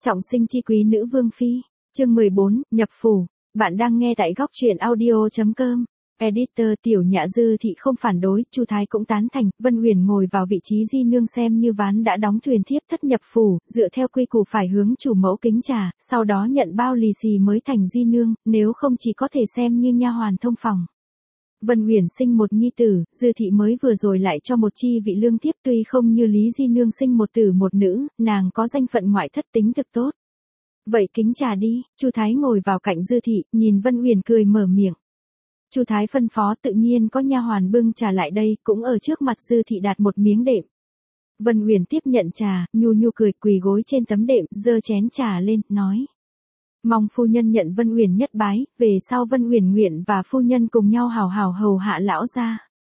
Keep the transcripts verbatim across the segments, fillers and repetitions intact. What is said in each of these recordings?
Trọng sinh chi quý nữ vương phi, chương mười bốn, nhập phủ. Bạn đang nghe tại góc truyện audio chấm com. Editor Tiểu Nhã Dư Thị không phản đối, Chu Thái cũng tán thành. Vân Uyển ngồi vào vị trí di nương xem như ván đã đóng thuyền thiếp thất nhập phủ, dựa theo quy củ phải hướng chủ mẫu kính trà, sau đó nhận bao lì xì mới thành di nương, nếu không chỉ có thể xem như nha hoàn thông phòng. Vân Uyển sinh một nhi tử, Dư Thị mới vừa rồi lại cho một chi vị lương thiếp, tuy không như Lý di nương sinh một tử một nữ, nàng có danh phận ngoại thất tính thực tốt. Vậy kính trà đi. Chu Thái ngồi vào cạnh Dư Thị, nhìn Vân Uyển cười mở miệng. Chu Thái phân phó, tự nhiên có nha hoàn bưng trà lại đây, cũng ở trước mặt Dư Thị đặt một miếng đệm. Vân Uyển tiếp nhận trà, nhu nhu cười, quỳ gối trên tấm đệm, giơ chén trà lên, nói: "Mong phu nhân nhận Vân Uyển nhất bái, về sau Vân Uyển nguyện và phu nhân cùng nhau hào hào hầu hạ lão gia."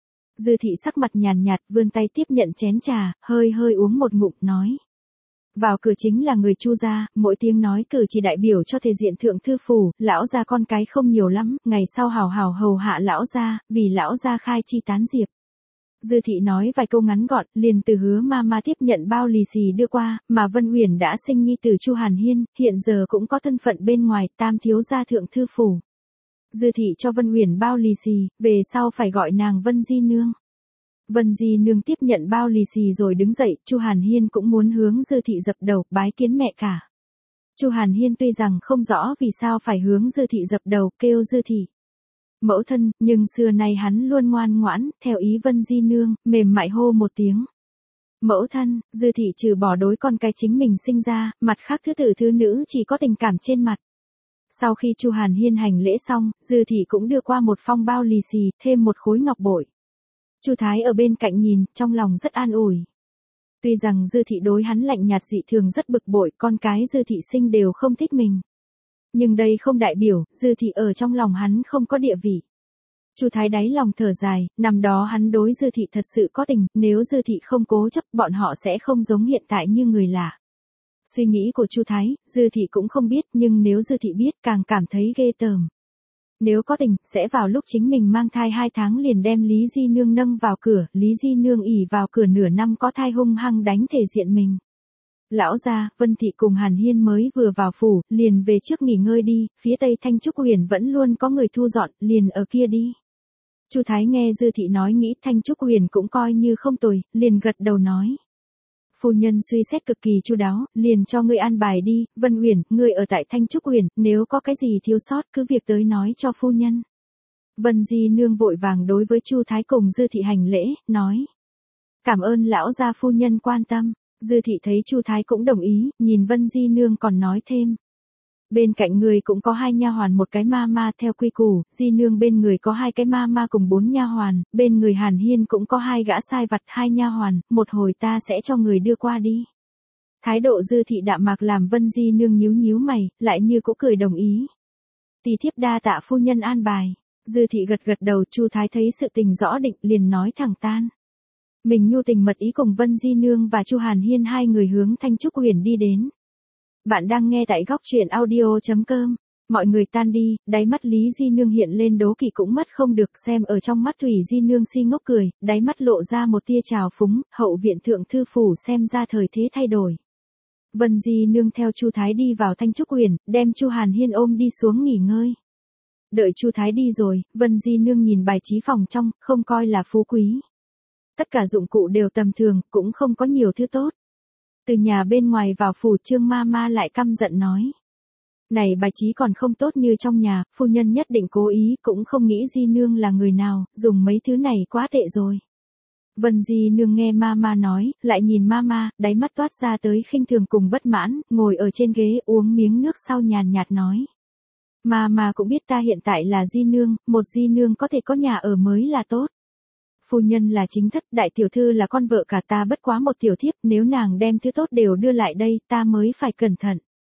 Dư Thị sắc mặt nhàn nhạt, vươn tay tiếp nhận chén trà, hơi hơi uống một ngụm, nói: "Vào cửa chính là người Chu gia, mỗi tiếng nói cử chỉ đại biểu cho thể diện thượng thư phủ, lão gia con cái không nhiều lắm, ngày sau hào hào hầu hạ lão gia, vì lão gia khai chi tán diệp." Dư Thị nói vài câu ngắn gọn, liền từ Hứa ma ma tiếp nhận bao lì xì đưa qua, mà Vân Uyển đã sinh nhi tử Chu Hàn Hiên, hiện giờ cũng có thân phận bên ngoài, tam thiếu gia thượng thư phủ. Dư Thị cho Vân Uyển bao lì xì, về sau phải gọi nàng Vân di nương. Vân di nương tiếp nhận bao lì xì rồi đứng dậy, Chu Hàn Hiên cũng muốn hướng Dư Thị dập đầu, bái kiến mẹ cả. Chu Hàn Hiên tuy rằng không rõ vì sao phải hướng Dư Thị dập đầu, kêu Dư Thị mẫu thân, nhưng xưa nay hắn luôn ngoan ngoãn, theo ý Vân di nương, mềm mại hô một tiếng mẫu thân. Dư Thị trừ bỏ đối con cái chính mình sinh ra, mặt khác thứ tử thứ nữ chỉ có tình cảm trên mặt. Sau khi Chu Hàn Hiên hành lễ xong, Dư Thị cũng đưa qua một phong bao lì xì, thêm một khối ngọc bội. Chu Thái ở bên cạnh nhìn, trong lòng rất an ủi. Tuy rằng Dư Thị đối hắn lạnh nhạt dị thường rất bực bội, con cái Dư Thị sinh đều không thích mình. Nhưng đây không đại biểu, Dư Thị ở trong lòng hắn không có địa vị. Chu Thái đáy lòng thở dài, năm đó hắn đối Dư Thị thật sự có tình, nếu Dư Thị không cố chấp, bọn họ sẽ không giống hiện tại như người lạ. Suy nghĩ của Chu Thái, Dư Thị cũng không biết, nhưng nếu Dư Thị biết càng cảm thấy ghê tởm. Nếu có tình, sẽ vào lúc chính mình mang thai hai tháng liền đem Lý di nương nâng vào cửa, Lý di nương ỉ vào cửa nửa năm có thai hung hăng đánh thể diện mình. Lão gia, Vân Thị cùng Hàn Hiên mới vừa vào phủ, liền về trước nghỉ ngơi đi, phía tây Thanh Trúc Huyền vẫn luôn có người thu dọn, liền ở kia đi. Chu Thái nghe Dư Thị nói nghĩ Thanh Trúc Huyền cũng coi như không tồi, liền gật đầu nói: "Phu nhân suy xét cực kỳ chu đáo, liền cho ngươi an bài đi, Vân Uyển, ngươi ở tại Thanh Trúc Huyền, nếu có cái gì thiếu sót cứ việc tới nói cho phu nhân." Vân di nương vội vàng đối với Chu Thái cùng Dư Thị hành lễ, nói: "Cảm ơn lão gia phu nhân quan tâm." Dư Thị thấy Chu Thái cũng đồng ý, nhìn Vân di nương còn nói thêm: "Bên cạnh người cũng có hai nha hoàn một cái ma ma, theo quy củ, di nương bên người có hai cái ma ma cùng bốn nha hoàn, bên người Hàn Hiên cũng có hai gã sai vặt hai nha hoàn, một hồi ta sẽ cho người đưa qua đi." Thái độ Dư Thị đạm mạc làm Vân di nương nhíu nhíu mày, lại như cũng cười đồng ý. "Tỳ thiếp đa tạ phu nhân an bài." Dư Thị gật gật đầu. Chu Thái thấy sự tình rõ định, liền nói thẳng tan. Mình nhu tình mật ý cùng Vân di nương và Chu Hàn Hiên hai người hướng Thanh Trúc Huyền đi đến. Bạn đang nghe tại góc truyện audio chấm com. Mọi người tan đi, đáy mắt Lý di nương hiện lên đố kỵ cũng mất không được, xem ở trong mắt Thủy di nương si ngốc cười, đáy mắt lộ ra một tia trào phúng, hậu viện thượng thư phủ xem ra thời thế thay đổi. Vân di nương theo Chu Thái đi vào Thanh Trúc Huyền, đem Chu Hàn Hiên ôm đi xuống nghỉ ngơi. Đợi Chu Thái đi rồi, Vân di nương nhìn bài trí phòng trong, không coi là phú quý. Tất cả dụng cụ đều tầm thường, cũng không có nhiều thứ tốt. Từ nhà bên ngoài vào phủ, Trương ma ma lại căm giận nói: "Này bài trí còn không tốt như trong nhà, phu nhân nhất định cố ý, cũng không nghĩ di nương là người nào, dùng mấy thứ này quá tệ rồi." Vân di nương nghe ma ma nói, lại nhìn ma ma, đáy mắt toát ra tới khinh thường cùng bất mãn, ngồi ở trên ghế uống miếng nước sau nhàn nhạt nói: "Ma ma cũng biết ta hiện tại là di nương, một di nương có thể có nhà ở mới là tốt. Phu nhân là chính thất, đại tiểu thư là con vợ cả, ta bất quá một tiểu thiếp, nếu nàng đem thứ tốt đều đưa lại đây, ta mới phải cẩn thận.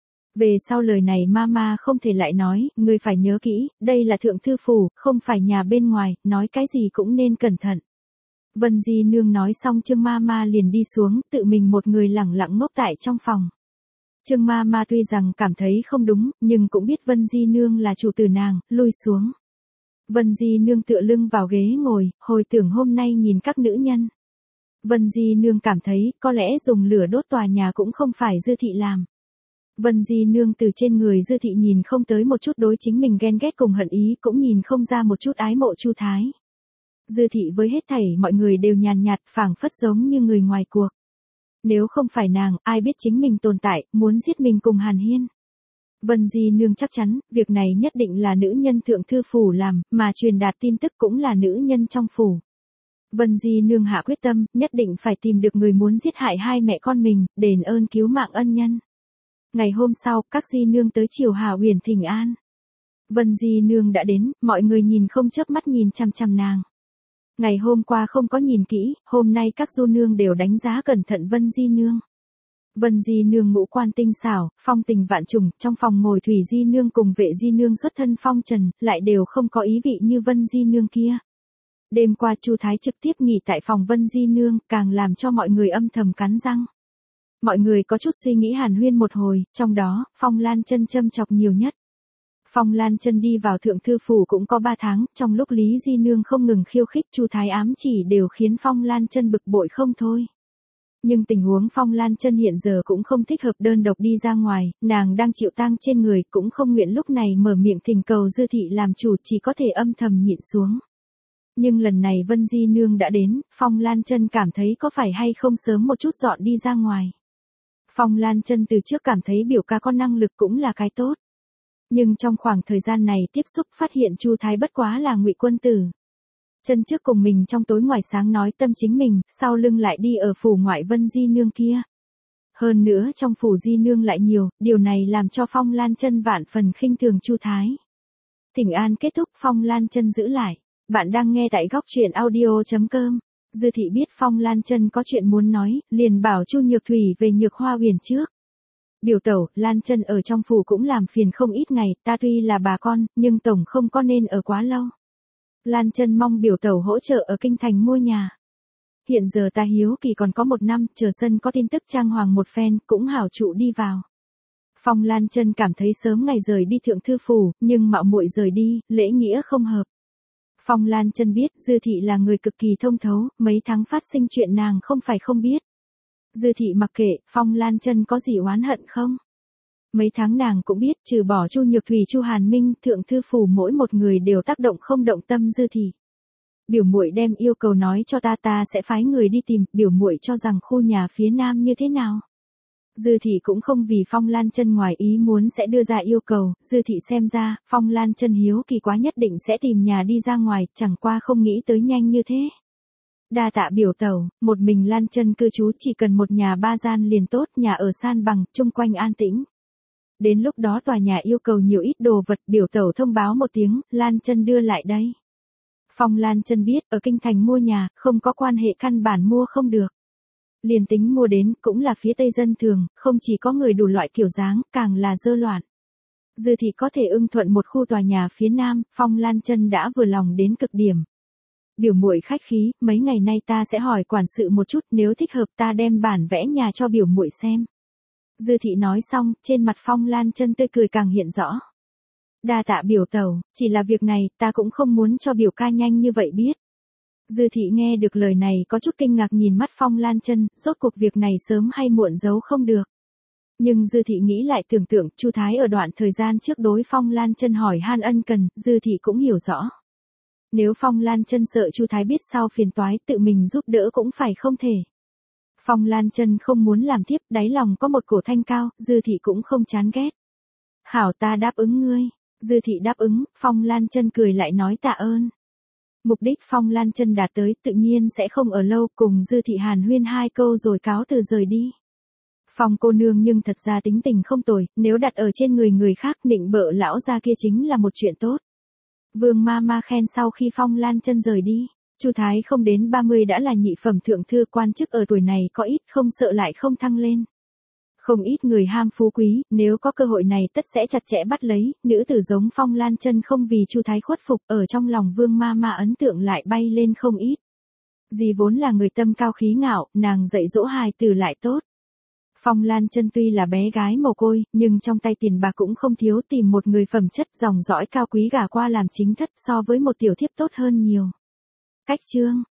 Về sau lời này mama không thể lại nói, ngươi phải nhớ kỹ, đây là thượng thư phủ, không phải nhà bên ngoài, nói cái gì cũng nên cẩn thận." Vân di nương nói xong, Trương mama liền đi xuống, tự mình một người lẳng lặng ngốc tại trong phòng. Trương mama tuy rằng cảm thấy không đúng, nhưng cũng biết Vân di nương là chủ tử nàng, lui xuống. Vân di nương tựa lưng vào ghế ngồi, hồi tưởng hôm nay nhìn các nữ nhân. Vân di nương cảm thấy, có lẽ dùng lửa đốt tòa nhà cũng không phải Dư Thị làm. Vân Di Nương từ trên người Dư Thị nhìn không tới một chút đối chính mình ghen ghét cùng hận ý, cũng nhìn không ra một chút ái mộ Chu Thái. Dư Thị với hết thảy mọi người đều nhàn nhạt, phảng phất giống như người ngoài cuộc. Nếu không phải nàng, ai biết chính mình tồn tại, muốn giết mình cùng Hàn Hiên. Vân Di Nương chắc chắn, việc này nhất định là nữ nhân thượng thư phủ làm, mà truyền đạt tin tức cũng là nữ nhân trong phủ. Vân Di Nương hạ quyết tâm, nhất định phải tìm được người muốn giết hại hai mẹ con mình, đền ơn cứu mạng ân nhân. Ngày hôm sau, các Di Nương tới triều Hà Uyển thỉnh an. Vân Di Nương đã đến, mọi người nhìn không chớp mắt nhìn chằm chằm nàng. Ngày hôm qua không có nhìn kỹ, hôm nay các Du Nương đều đánh giá cẩn thận Vân Di Nương. Vân Di Nương ngũ quan tinh xảo, phong tình vạn trùng, trong phòng ngồi Thủy Di Nương cùng Vệ Di Nương xuất thân phong trần, lại đều không có ý vị như Vân Di Nương kia. Đêm qua Chu Thái trực tiếp nghỉ tại phòng Vân Di Nương, càng làm cho mọi người âm thầm cắn răng. Mọi người có chút suy nghĩ hàn huyên một hồi, trong đó, Phong Lan Chân châm chọc nhiều nhất. Phong Lan Chân đi vào thượng thư phủ cũng có ba tháng, trong lúc Lý Di Nương không ngừng khiêu khích Chu Thái ám chỉ đều khiến Phong Lan Chân bực bội không thôi. Nhưng tình huống Phong Lan Chân hiện giờ cũng không thích hợp đơn độc đi ra ngoài, nàng đang chịu tang trên người, cũng không nguyện lúc này mở miệng thỉnh cầu Dư Thị làm chủ, chỉ có thể âm thầm nhịn xuống. Nhưng lần này Vân Di Nương đã đến, Phong Lan Chân cảm thấy có phải hay không sớm một chút dọn đi ra ngoài. Phong Lan Chân từ trước cảm thấy biểu ca có năng lực cũng là cái tốt. Nhưng trong khoảng thời gian này tiếp xúc phát hiện Chu Thái bất quá là ngụy quân tử. Chân trước cùng mình trong tối ngoài sáng nói tâm chính mình, sau lưng lại đi ở phủ ngoại Vân Di Nương kia. Hơn nữa trong phủ Di Nương lại nhiều, điều này làm cho Phong Lan Chân vạn phần khinh thường Chu Thái. Thỉnh an kết thúc, Phong Lan Chân giữ lại. Bạn đang nghe tại góc truyện audio chấm com. Dư Thị biết Phong Lan Chân có chuyện muốn nói, liền bảo Chu Nhược Thủy về Nhược Hoa Uyển trước. Biểu tẩu, Lan Chân ở trong phủ cũng làm phiền không ít ngày, ta tuy là bà con, nhưng tổng không có nên ở quá lâu. Lan Chân mong biểu tẩu hỗ trợ ở kinh thành mua nhà. Hiện giờ ta hiếu kỳ còn có một năm, chờ sân có tin tức trang hoàng một phen, cũng hảo trụ đi vào. Phong Lan Chân cảm thấy sớm ngày rời đi thượng thư phủ, nhưng mạo muội rời đi, lễ nghĩa không hợp. Phong Lan Chân biết Dư Thị là người cực kỳ thông thấu, mấy tháng phát sinh chuyện nàng không phải không biết. Dư Thị mặc kệ, Phong Lan Chân có gì oán hận không? Mấy tháng nàng cũng biết, trừ bỏ Chu Nhược Thủy Chu Hàn Minh, thượng thư phủ mỗi một người đều tác động không động tâm Dư Thị. Biểu muội đem yêu cầu nói cho ta, ta sẽ phái người đi tìm, biểu muội cho rằng khu nhà phía nam như thế nào? Dư Thị cũng không vì Phong Lan Chân ngoài ý muốn sẽ đưa ra yêu cầu, Dư Thị xem ra, Phong Lan Chân hiếu kỳ quá nhất định sẽ tìm nhà đi ra ngoài, chẳng qua không nghĩ tới nhanh như thế. Đa tạ biểu tẩu, một mình Lan Chân cư trú chỉ cần một nhà ba gian liền tốt, nhà ở san bằng, chung quanh an tĩnh. Đến lúc đó tòa nhà yêu cầu nhiều ít đồ vật, biểu tẩu thông báo một tiếng, Lan Chân đưa lại đây. Phong Lan Chân biết, ở kinh thành mua nhà, không có quan hệ căn bản mua không được. Liền tính mua đến, cũng là phía tây dân thường, không chỉ có người đủ loại kiểu dáng, càng là dơ loạn. Dư Thị có thể ưng thuận một khu tòa nhà phía nam, Phong Lan Chân đã vừa lòng đến cực điểm. Biểu muội khách khí, mấy ngày nay ta sẽ hỏi quản sự một chút, nếu thích hợp ta đem bản vẽ nhà cho biểu muội xem. Dư Thị nói xong, trên mặt Phong Lan Chân tươi cười càng hiện rõ. Đa tạ biểu tẩu, chỉ là việc này, ta cũng không muốn cho biểu ca nhanh như vậy biết. Dư Thị nghe được lời này có chút kinh ngạc nhìn mắt Phong Lan Chân, rốt cuộc việc này sớm hay muộn giấu không được. Nhưng Dư Thị nghĩ lại tưởng tượng, Chu Thái ở đoạn thời gian trước đối Phong Lan Chân hỏi han ân cần, Dư Thị cũng hiểu rõ. Nếu Phong Lan Chân sợ Chu Thái biết sau phiền toái, tự mình giúp đỡ cũng phải không thể. Phong Lan Chân không muốn làm tiếp, đáy lòng có một cổ thanh cao, Dư Thị cũng không chán ghét. Hảo, ta đáp ứng ngươi. Dư Thị đáp ứng, Phong Lan Chân cười lại nói tạ ơn. Mục đích Phong Lan Chân đạt tới, tự nhiên sẽ không ở lâu, cùng Dư Thị hàn huyên hai câu rồi cáo từ rời đi. Phong cô nương nhưng thật ra tính tình không tồi, nếu đặt ở trên người người khác, nịnh bợ lão gia kia chính là một chuyện tốt. Vương ma ma khen sau khi Phong Lan Chân rời đi, Chu Thái không đến ba mươi đã là nhị phẩm thượng thư, quan chức ở tuổi này có ít, không sợ lại không thăng lên. Không ít người ham phú quý, nếu có cơ hội này tất sẽ chặt chẽ bắt lấy, nữ tử giống Phong Lan Chân không vì Chu Thái khuất phục, ở trong lòng Vương ma ma ấn tượng lại bay lên không ít. Dì vốn là người tâm cao khí ngạo, nàng dạy dỗ hài tử lại tốt. Phong Lan Chân tuy là bé gái mồ côi, nhưng trong tay tiền bạc cũng không thiếu, tìm một người phẩm chất dòng dõi cao quý gả qua làm chính thất, so với một tiểu thiếp tốt hơn nhiều. Cách chương